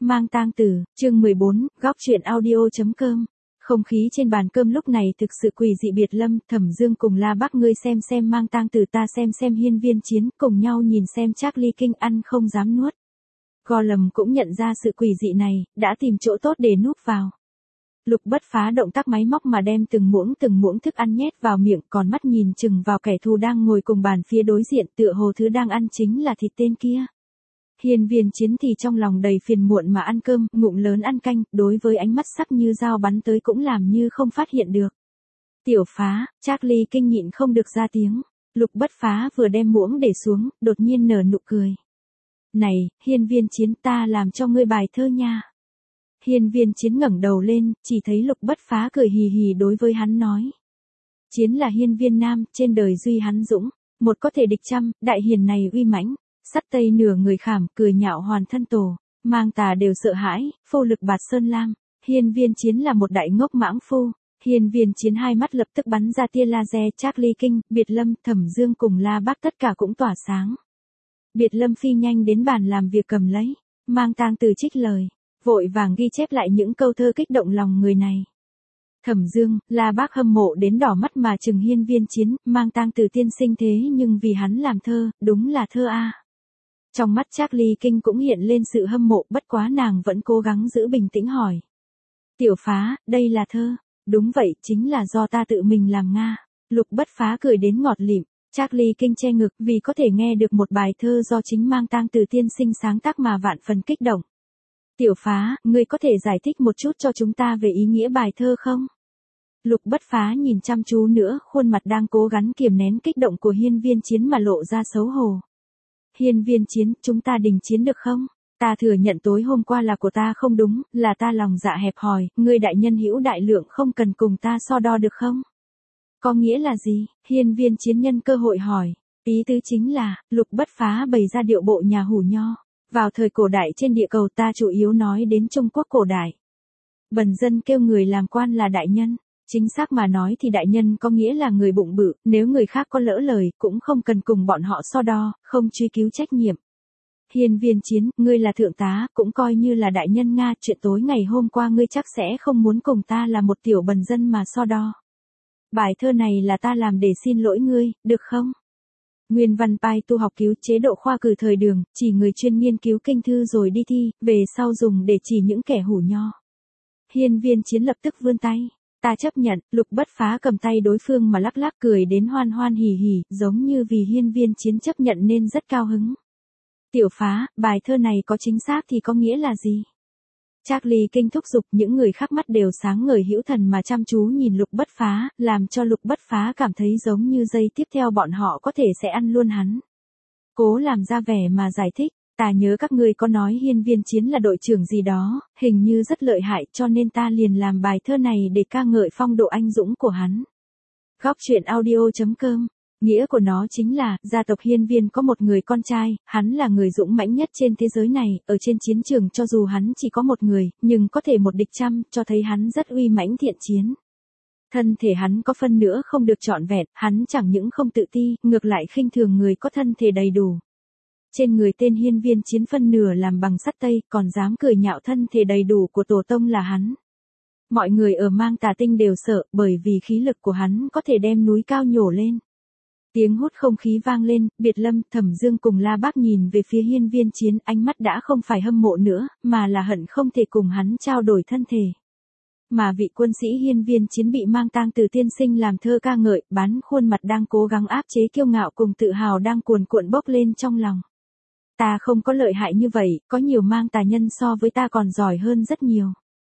Mang tang tử, chương 14, góc chuyện audio.com. Không khí trên bàn cơm lúc này thực sự quỷ dị biệt lâm, Thẩm Dương cùng La Bác ngươi xem mang tang tử, ta xem Hiên Viên Chiến, cùng nhau nhìn xem Charlie King ăn không dám nuốt. Gollum cũng nhận ra sự quỷ dị này, đã tìm chỗ tốt để núp vào. Lục Bất Phá động tác máy móc mà đem từng muỗng thức ăn nhét vào miệng, còn mắt nhìn chừng vào kẻ thù đang ngồi cùng bàn phía đối diện, tựa hồ thứ đang ăn chính là thịt tên kia. Hiên Viên Chiến thì trong lòng đầy phiền muộn mà ăn cơm, ngụm lớn ăn canh, đối với ánh mắt sắc như dao bắn tới cũng làm như không phát hiện được. Tiểu Phá, Charlie King nhịn không được ra tiếng. Lục Bất Phá vừa đem muỗng để xuống, đột nhiên nở nụ cười. Này, Hiên Viên Chiến, ta làm cho ngươi bài thơ nha. Hiên Viên Chiến ngẩng đầu lên, chỉ thấy Lục Bất Phá cười hì hì đối với hắn nói. Chiến là hiên viên nam, trên đời duy hắn dũng, một có thể địch trăm, đại hiền này uy mãnh. Sắt tây nửa người khảm, cười nhạo hoàn thân tổ, mang tà đều sợ hãi, phô lực bạt sơn lam. Hiên Viên Chiến là một đại ngốc mãng phu. Hiên Viên Chiến hai mắt lập tức bắn ra tia laser. Charlie King, Biệt Lâm, Thẩm Dương cùng La Bác tất cả cũng tỏa sáng. Biệt Lâm phi nhanh đến bàn làm việc cầm lấy, mang tang từ trích lời, vội vàng ghi chép lại những câu thơ kích động lòng người này. Thẩm Dương, La Bác hâm mộ đến đỏ mắt mà chừng Hiên Viên Chiến, mang tang từ tiên sinh thế nhưng vì hắn làm thơ, đúng là thơ a. Trong mắt Charlie King cũng hiện lên sự hâm mộ, bất quá nàng vẫn cố gắng giữ bình tĩnh hỏi. Tiểu Phá, đây là thơ. Đúng vậy, chính là do ta tự mình làm nga. Lục Bất Phá cười đến ngọt lịm. Charlie King che ngực vì có thể nghe được một bài thơ do chính mang tang từ tiên sinh sáng tác mà vạn phần kích động. Tiểu Phá, ngươi có thể giải thích một chút cho chúng ta về ý nghĩa bài thơ không? Lục Bất Phá nhìn chăm chú nữa, khuôn mặt đang cố gắng kiềm nén kích động của Hiên Viên Chiến mà lộ ra xấu hổ. Hiên Viên Chiến, chúng ta đình chiến được không? Ta thừa nhận tối hôm qua là của ta không đúng, là ta lòng dạ hẹp hòi, ngươi đại nhân hữu đại lượng không cần cùng ta so đo được không? Có nghĩa là gì? Hiên Viên Chiến nhân cơ hội hỏi. Ý tứ chính là, Lục Bất Phá bày ra điệu bộ nhà hủ nho. Vào thời cổ đại trên địa cầu ta chủ yếu nói đến Trung Quốc cổ đại. Bần dân kêu người làm quan là đại nhân. Chính xác mà nói thì đại nhân có nghĩa là người bụng bự, nếu người khác có lỡ lời, cũng không cần cùng bọn họ so đo, không truy cứu trách nhiệm. Hiên Viên Chiến, ngươi là thượng tá, cũng coi như là đại nhân Nga, chuyện tối ngày hôm qua ngươi chắc sẽ không muốn cùng ta là một tiểu bần dân mà so đo. Bài thơ này là ta làm để xin lỗi ngươi, được không? Nguyên văn pai tu học cứu chế độ khoa cử thời Đường, chỉ người chuyên nghiên cứu kinh thư rồi đi thi, về sau dùng để chỉ những kẻ hủ nho. Hiên Viên Chiến lập tức vươn tay. Ta chấp nhận. Lục Bất Phá cầm tay đối phương mà lắc lắc cười đến hoan hoan hỉ hỉ, giống như vì Hiên Viên Chiến chấp nhận nên rất cao hứng. Tiểu Phá, bài thơ này có chính xác thì có nghĩa là gì? Charlie King thúc giục, những người khác mắt đều sáng ngời hữu thần mà chăm chú nhìn Lục Bất Phá, làm cho Lục Bất Phá cảm thấy giống như giây tiếp theo bọn họ có thể sẽ ăn luôn hắn. Cố làm ra vẻ mà giải thích. Ta nhớ các ngươi có nói Hiên Viên Chiến là đội trưởng gì đó, hình như rất lợi hại, cho nên ta liền làm bài thơ này để ca ngợi phong độ anh dũng của hắn. Góc chuyện audio.com. Nghĩa của nó chính là, gia tộc Hiên Viên có một người con trai, hắn là người dũng mãnh nhất trên thế giới này, ở trên chiến trường cho dù hắn chỉ có một người, nhưng có thể một địch trăm, cho thấy hắn rất uy mãnh thiện chiến. Thân thể hắn có phân nữa không được trọn vẹn, hắn chẳng những không tự ti, ngược lại khinh thường người có thân thể đầy đủ. Trên người tên Hiên Viên Chiến phân nửa làm bằng sắt tây, còn dám cười nhạo thân thể đầy đủ của tổ tông là hắn. Mọi người ở Mang Tà Tinh đều sợ, bởi vì khí lực của hắn có thể đem núi cao nhổ lên. Tiếng hút không khí vang lên, Biệt Lâm, Thẩm Dương cùng La Bác nhìn về phía Hiên Viên Chiến, ánh mắt đã không phải hâm mộ nữa, mà là hận không thể cùng hắn trao đổi thân thể. Mà vị quân sĩ Hiên Viên Chiến bị mang tang từ tiên sinh làm thơ ca ngợi, bán khuôn mặt đang cố gắng áp chế kiêu ngạo cùng tự hào đang cuồn cuộn bốc lên trong lòng. Ta không có lợi hại như vậy, có nhiều mang tà nhân so với ta còn giỏi hơn rất nhiều.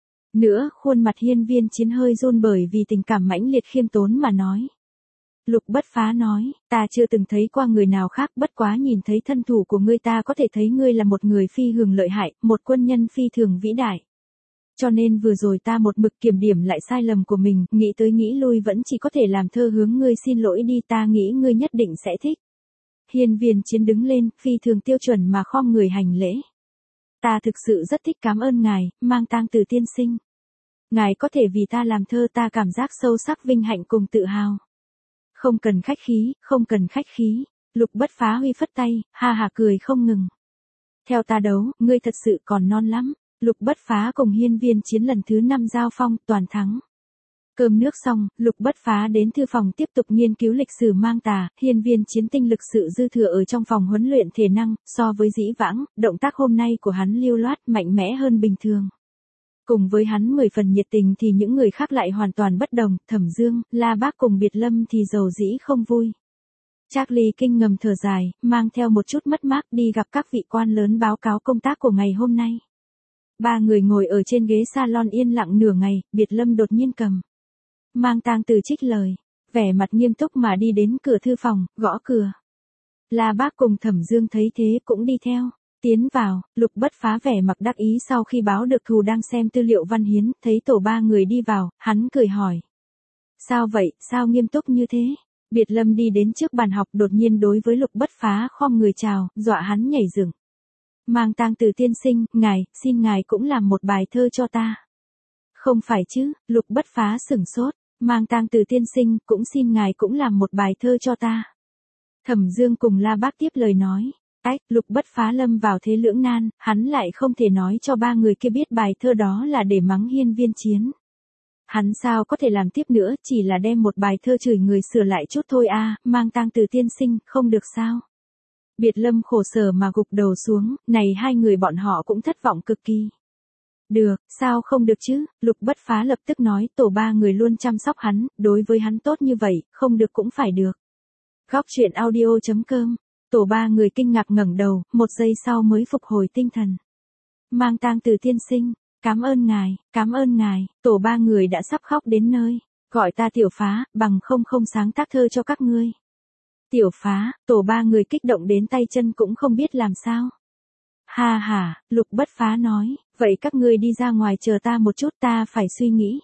Nữa, khuôn mặt Hiên Viên Chiến hơi run bởi vì tình cảm mãnh liệt khiêm tốn mà nói. Lục Bất Phá nói, ta chưa từng thấy qua người nào khác, bất quá nhìn thấy thân thủ của ngươi ta có thể thấy ngươi là một người phi thường lợi hại, một quân nhân phi thường vĩ đại. Cho nên vừa rồi ta một mực kiểm điểm lại sai lầm của mình, nghĩ tới nghĩ lui vẫn chỉ có thể làm thơ hướng ngươi xin lỗi đi, ta nghĩ ngươi nhất định sẽ thích. Hiên Viên Chiến đứng lên, phi thường tiêu chuẩn mà khom người hành lễ. Ta thực sự rất thích, cảm ơn ngài, mang tang từ tiên sinh. Ngài có thể vì ta làm thơ, ta cảm giác sâu sắc vinh hạnh cùng tự hào. Không cần khách khí, không cần khách khí. Lục Bất Phá huy phất tay, ha ha cười không ngừng. Theo ta đấu, ngươi thật sự còn non lắm. Lục Bất Phá cùng Hiên Viên Chiến lần thứ 5 giao phong, toàn thắng. Cơm nước xong, Lục Bất Phá đến thư phòng tiếp tục nghiên cứu lịch sử mang tà, Hiên Viên Chiến tinh lực sự dư thừa ở trong phòng huấn luyện thể năng, so với dĩ vãng, động tác hôm nay của hắn lưu loát mạnh mẽ hơn bình thường. Cùng với hắn 10 phần nhiệt tình thì những người khác lại hoàn toàn bất đồng, Thẩm Dương, La Bác cùng Biệt Lâm thì dầu dĩ không vui. Charlie King ngầm thở dài, mang theo một chút mất mát đi gặp các vị quan lớn báo cáo công tác của ngày hôm nay. Ba người ngồi ở trên ghế salon yên lặng nửa ngày, Biệt Lâm đột nhiên cầm Mang Tang Từ trích lời, vẻ mặt nghiêm túc mà đi đến cửa thư phòng, gõ cửa. La Bác cùng Thẩm Dương thấy thế cũng đi theo. Tiến vào, Lục Bất Phá vẻ mặt đắc ý sau khi báo được thù đang xem tư liệu văn hiến, thấy tổ ba người đi vào, hắn cười hỏi. Sao vậy, sao nghiêm túc như thế? Biệt Lâm đi đến trước bàn học đột nhiên đối với Lục Bất Phá khom người chào, dọa hắn nhảy dựng. Mang Tang Từ tiên sinh, ngài, xin ngài cũng làm một bài thơ cho ta. Không phải chứ, Lục Bất Phá sửng sốt, Mang Tang Từ tiên sinh, cũng xin ngài cũng làm một bài thơ cho ta. Thẩm Dương cùng La Bác tiếp lời nói. Lục Bất Phá lâm vào thế lưỡng nan, hắn lại không thể nói cho ba người kia biết bài thơ đó là để mắng Hiên Viên Chiến. Hắn sao có thể làm tiếp nữa, chỉ là đem một bài thơ chửi người sửa lại chút thôi a, Mang Tang Từ tiên sinh, không được sao? Biệt Lâm khổ sở mà gục đầu xuống, này hai người bọn họ cũng thất vọng cực kỳ. Được, sao không được chứ? Lục Bất Phá lập tức nói, tổ ba người luôn chăm sóc hắn, đối với hắn tốt như vậy, không được cũng phải được. Góc truyện audio.com. Tổ ba người kinh ngạc ngẩng đầu, một giây sau mới phục hồi tinh thần. Mang Tang Từ tiên sinh, cảm ơn ngài, tổ ba người đã sắp khóc đến nơi. Gọi ta Tiểu Phá, bằng không sáng tác thơ cho các ngươi. Tiểu Phá, tổ ba người kích động đến tay chân cũng không biết làm sao. Ha ha, Lục Bất Phá nói, vậy các ngươi đi ra ngoài chờ ta một chút, ta phải suy nghĩ.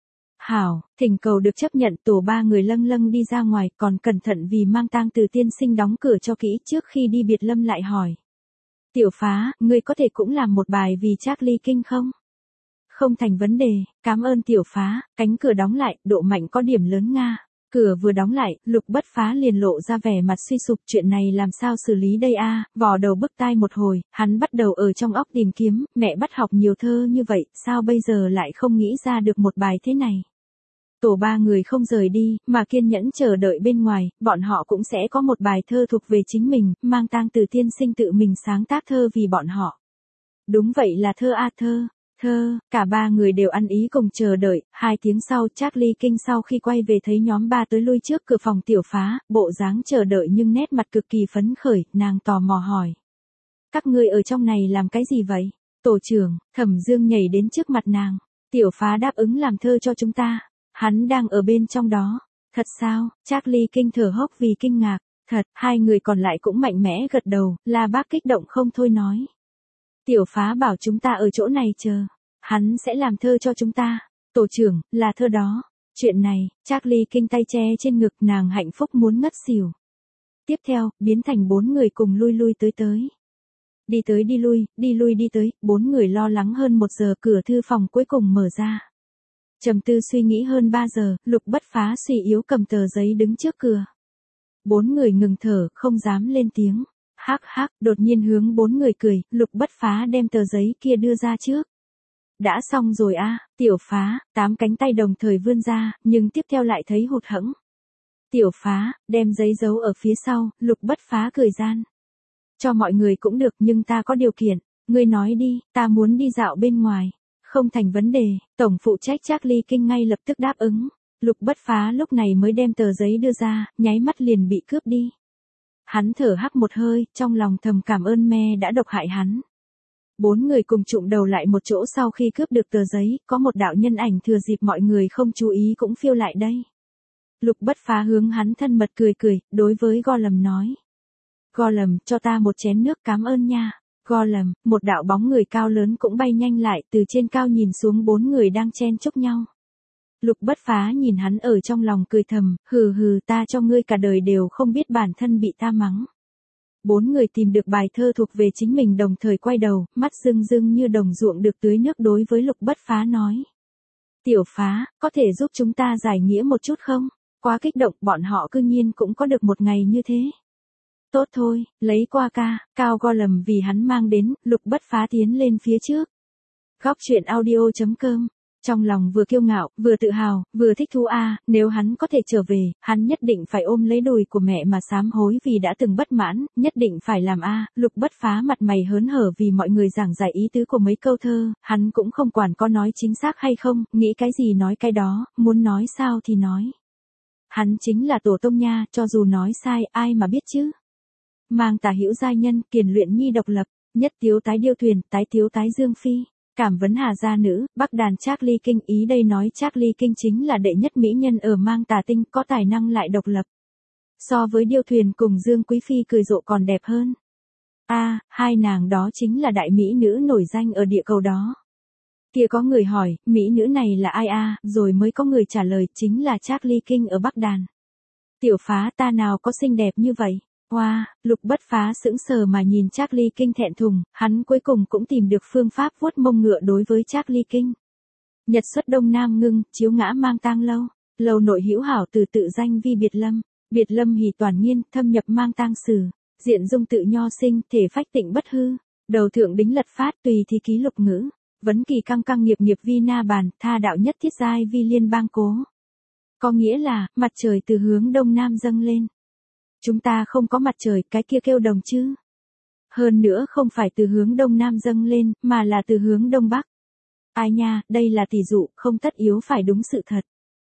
Hảo, thỉnh cầu được chấp nhận, tổ ba người lâng đi ra ngoài, còn cẩn thận vì Mang Tang Từ tiên sinh đóng cửa cho kỹ. Trước khi đi Biệt Lâm lại hỏi. Tiểu Phá, ngươi có thể cũng làm một bài vì Charlie King không? Không thành vấn đề, cảm ơn Tiểu Phá. Cánh cửa đóng lại, độ mạnh có điểm lớn nga. Cửa vừa đóng lại, Lục Bất Phá liền lộ ra vẻ mặt suy sụp, chuyện này làm sao xử lý đây a? Vò đầu bứt tai một hồi, hắn bắt đầu ở trong óc tìm kiếm, mẹ bắt học nhiều thơ như vậy, sao bây giờ lại không nghĩ ra được một bài thế này? Tổ ba người không rời đi, mà kiên nhẫn chờ đợi bên ngoài, bọn họ cũng sẽ có một bài thơ thuộc về chính mình, Mang Tang Từ tiên sinh tự mình sáng tác thơ vì bọn họ. Đúng vậy là thơ a, thơ, cả ba người đều ăn ý cùng chờ đợi. 2 tiếng sau, Charlie King sau khi quay về thấy nhóm ba tới lui trước cửa phòng Tiểu Phá, bộ dáng chờ đợi nhưng nét mặt cực kỳ phấn khởi, nàng tò mò hỏi. Các ngươi ở trong này làm cái gì vậy? Tổ trưởng, Thẩm Dương nhảy đến trước mặt nàng. Tiểu Phá đáp ứng làm thơ cho chúng ta. Hắn đang ở bên trong đó. Thật sao? Charlie King thở hốc vì kinh ngạc. Thật, hai người còn lại cũng mạnh mẽ gật đầu, La Bác kích động không thôi nói. Tiểu Phá bảo chúng ta ở chỗ này chờ. Hắn sẽ làm thơ cho chúng ta. Tổ trưởng, là thơ đó. Chuyện này, Charlie King tay che trên ngực, nàng hạnh phúc muốn ngất xỉu. Tiếp theo, biến thành 4 người cùng lui tới. Đi tới đi lui đi tới, 4 người lo lắng hơn 1 giờ, cửa thư phòng cuối cùng mở ra. Trầm tư suy nghĩ hơn 3 giờ, Lục Bất Phá suy yếu cầm tờ giấy đứng trước cửa. 4 người ngừng thở, không dám lên tiếng. Hắc, đột nhiên hướng 4 người cười, Lục Bất Phá đem tờ giấy kia đưa ra trước. Đã xong rồi a, Tiểu Phá, 8 cánh tay đồng thời vươn ra, nhưng tiếp theo lại thấy hụt hẫng. Tiểu Phá, đem giấy giấu ở phía sau, Lục Bất Phá cười gian. Cho mọi người cũng được, nhưng ta có điều kiện. Ngươi nói đi, ta muốn đi dạo bên ngoài. Không thành vấn đề, tổng phụ trách Charlie King ngay lập tức đáp ứng. Lục Bất Phá lúc này mới đem tờ giấy đưa ra, nháy mắt liền bị cướp đi. Hắn thở hắt một hơi, trong lòng thầm cảm ơn me đã độc hại hắn. 4 người cùng chụm đầu lại một chỗ, sau khi cướp được tờ giấy, có một đạo nhân ảnh thừa dịp mọi người không chú ý cũng phiêu lại đây. Lục Bất Phá hướng hắn thân mật cười, đối với Gollum nói. Gollum, cho ta một chén nước, cảm ơn nha. Gollum, một đạo bóng người cao lớn cũng bay nhanh lại, từ trên cao nhìn xuống 4 người đang chen chúc nhau. Lục Bất Phá nhìn hắn ở trong lòng cười thầm, hừ, ta cho ngươi cả đời đều không biết bản thân bị ta mắng. 4 người tìm được bài thơ thuộc về chính mình đồng thời quay đầu, mắt rưng như đồng ruộng được tưới nước, đối với Lục Bất Phá nói. Tiểu Phá, có thể giúp chúng ta giải nghĩa một chút không? Quá kích động, bọn họ cư nhiên cũng có được một ngày như thế. Tốt thôi, lấy qua ca, cao Gollum vì hắn mang đến, Lục Bất Phá tiến lên phía trước. Góc truyện audio.com. Trong lòng vừa kiêu ngạo, vừa tự hào, vừa thích thú nếu hắn có thể trở về, hắn nhất định phải ôm lấy đùi của mẹ mà sám hối vì đã từng bất mãn, nhất định phải làm Lục Bất Phá mặt mày hớn hở vì mọi người giảng giải ý tứ của mấy câu thơ, hắn cũng không quản có nói chính xác hay không, nghĩ cái gì nói cái đó, muốn nói sao thì nói. Hắn chính là tổ tông nha, cho dù nói sai, ai mà biết chứ. Mang Tà hữu giai nhân, kiền luyện nhi độc lập, nhất tiếu tái điêu thuyền, tái tiếu tái dương phi. Cảm vấn Hà gia nữ, Bắc đàn Charlie King, ý đây nói Charlie King chính là đệ nhất mỹ nhân ở Mang Tà tinh, có tài năng lại độc lập. So với điêu thuyền cùng Dương Quý Phi cười rộ còn đẹp hơn. Hai nàng đó chính là đại mỹ nữ nổi danh ở địa cầu đó. Kia có người hỏi, mỹ nữ này là ai rồi mới có người trả lời, chính là Charlie King ở Bắc đàn. Tiểu Phá, ta nào có xinh đẹp như vậy. Lục Bất Phá sững sờ mà nhìn Charlie King thẹn thùng, hắn cuối cùng cũng tìm được phương pháp vuốt mông ngựa đối với Charlie King. Nhật xuất Đông Nam ngưng, chiếu ngã mang tang lâu, lâu nội hữu hảo từ tự danh vi biệt lâm hỷ toàn nhiên, thâm nhập mang tang sử, diện dung tự nho sinh, thể phách tịnh bất hư, đầu thượng đính lật phát tùy thi ký lục ngữ, vấn kỳ căng căng nghiệp nghiệp vi na bàn, tha đạo nhất thiết giai vi liên bang cố. Có nghĩa là, mặt trời từ hướng Đông Nam dâng lên. Chúng ta không có mặt trời, cái kia kêu đồng chứ. Hơn nữa không phải từ hướng Đông Nam dâng lên, mà là từ hướng Đông Bắc. Ai nha, đây là tỷ dụ, không tất yếu phải đúng sự thật.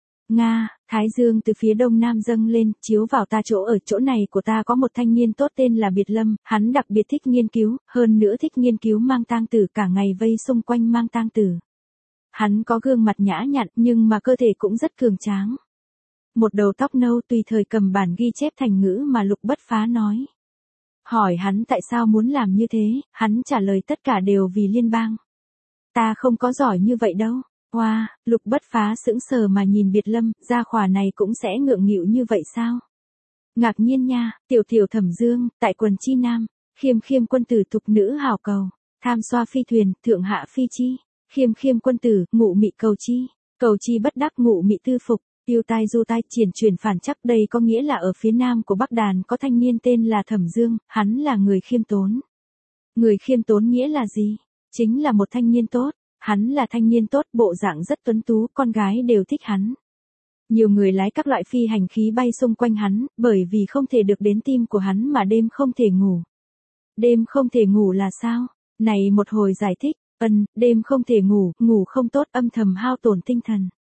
Thái dương từ phía Đông Nam dâng lên, chiếu vào ta chỗ ở chỗ này của ta có một thanh niên tốt tên là Biệt Lâm, hắn đặc biệt thích nghiên cứu, hơn nữa thích nghiên cứu mang tang tử, cả ngày vây xung quanh mang tang tử. Hắn có gương mặt nhã nhặn nhưng mà cơ thể cũng rất cường tráng. Một đầu tóc nâu, tùy thời cầm bản ghi chép thành ngữ mà Lục Bất Phá nói. Hỏi hắn tại sao muốn làm như thế, hắn trả lời tất cả đều vì liên bang. Ta không có giỏi như vậy đâu. Lục Bất Phá sững sờ mà nhìn Biệt Lâm, gia khỏa này cũng sẽ ngượng nghịu như vậy sao? Ngạc nhiên nha, tiểu tiểu Thẩm Dương, tại quần chi nam, khiêm quân tử thục nữ hào cầu, tham xoa phi thuyền, thượng hạ phi chi, khiêm quân tử, ngụ mị cầu chi bất đắc ngụ mị tư phục. Tiêu tai du tai, triển chuyển phản chắc, đây có nghĩa là ở phía nam của Bắc đàn có thanh niên tên là Thẩm Dương, hắn là người khiêm tốn. Người khiêm tốn nghĩa là gì? Chính là một thanh niên tốt, hắn là thanh niên tốt, bộ dạng rất tuấn tú, con gái đều thích hắn. Nhiều người lái các loại phi hành khí bay xung quanh hắn, bởi vì không thể được đến tim của hắn mà đêm không thể ngủ. Đêm không thể ngủ là sao? Này một hồi giải thích, đêm không thể ngủ, ngủ không tốt, âm thầm hao tổn tinh thần.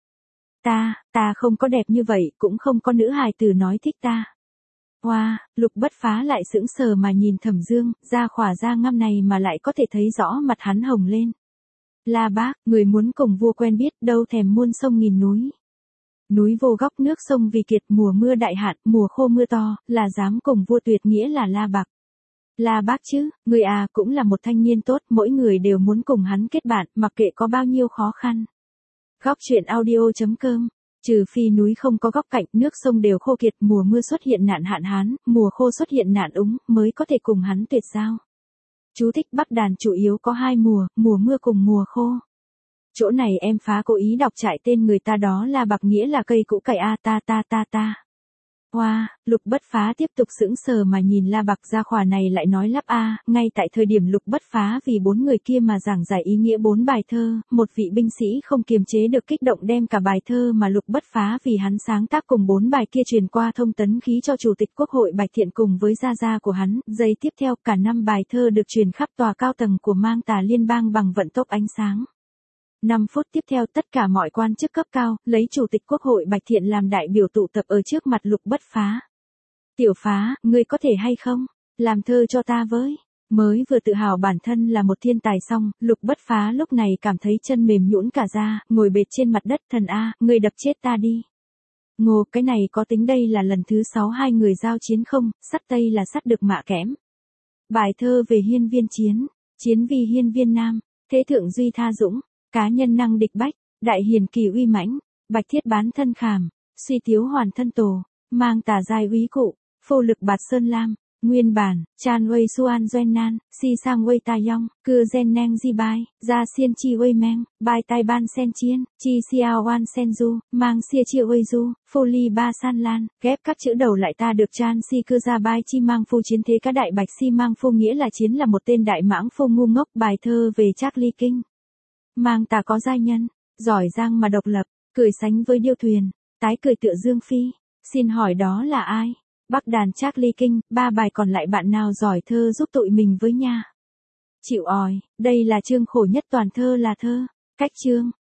Ta không có đẹp như vậy, cũng không có nữ hài tử nói thích ta. Lục Bất Phá lại sững sờ mà nhìn Thẩm Dương, da khỏa da ngăm này mà lại có thể thấy rõ mặt hắn hồng lên. La Bác, người muốn cùng vua quen biết, đâu thèm muôn sông nghìn núi. Núi vô góc nước sông vì kiệt, mùa mưa đại hạn, mùa khô mưa to, là dám cùng vua tuyệt nghĩa là La Bạc. La Bác chứ, người cũng là một thanh niên tốt, mỗi người đều muốn cùng hắn kết bạn, mặc kệ có bao nhiêu khó khăn. Góc truyện audio.com. Trừ phi núi không có góc cạnh, nước sông đều khô kiệt, mùa mưa xuất hiện nạn hạn hán, mùa khô xuất hiện nạn úng, mới có thể cùng hắn tuyệt giao. Chú thích: Bắc đàn chủ yếu có hai mùa, mùa mưa cùng mùa khô. Chỗ này em Phá cố ý đọc trại tên người ta, đó là Bạc nghĩa là cây cũ cày ta. Lục Bất Phá tiếp tục sững sờ mà nhìn La Bạc, gia khỏa này lại nói lắp ngay tại thời điểm Lục Bất Phá vì bốn người kia mà giảng giải ý nghĩa bốn bài thơ, một vị binh sĩ không kiềm chế được kích động đem cả bài thơ mà Lục Bất Phá vì hắn sáng tác cùng bốn bài kia truyền qua thông tấn khí cho Chủ tịch Quốc hội Bạch Thiện cùng với gia của hắn, giây tiếp theo cả năm bài thơ được truyền khắp tòa cao tầng của Mang Tà liên bang bằng vận tốc ánh sáng. 5 phút tiếp theo tất cả mọi quan chức cấp cao, lấy Chủ tịch Quốc hội Bạch Thiện làm đại biểu tụ tập ở trước mặt Lục Bất Phá. Tiểu Phá, ngươi có thể hay không? Làm thơ cho ta với. Mới vừa tự hào bản thân là một thiên tài xong, Lục Bất Phá lúc này cảm thấy chân mềm nhũn cả ra, ngồi bệt trên mặt đất, thần ngươi đập chết ta đi. Ngô, cái này có tính đây là lần thứ 6 hai người giao chiến không, sắt tây là sắt được mạ kẽm. Bài thơ về hiên viên chiến, chiến vì hiên viên nam, thế thượng duy tha dũng. Cá nhân năng địch bách, đại hiền kỳ uy mãnh, bạch thiết bán thân khảm, suy tiếu hoàn thân tổ, Mang Tà giai úy cụ, phô lực bạt sơn lam, nguyên bản, chan uây suan doen nan, si sang uây ta yong, cưa gen nang di bai, ra xiên chi uây meng, bai tai ban sen chiên, chi xiao oan sen du, mang xia chia uây du, phô ly ba san lan, ghép các chữ đầu lại ta được chan si cưa ra bai chi mang phu chiến thế cá đại bạch si mang phu nghĩa là chiến là một tên đại mãng phu ngu ngốc, bài thơ về Charlie King. mang tà có giai nhân, giỏi giang mà độc lập, cười sánh với điêu thuyền, tái cười tựa Dương Phi. Xin hỏi đó là ai? Bắc đàn Charlie King, 3 bài còn lại bạn nào giỏi thơ giúp tụi mình với nha. Chịu òi, đây là chương khổ nhất toàn thơ là thơ. Cách chương.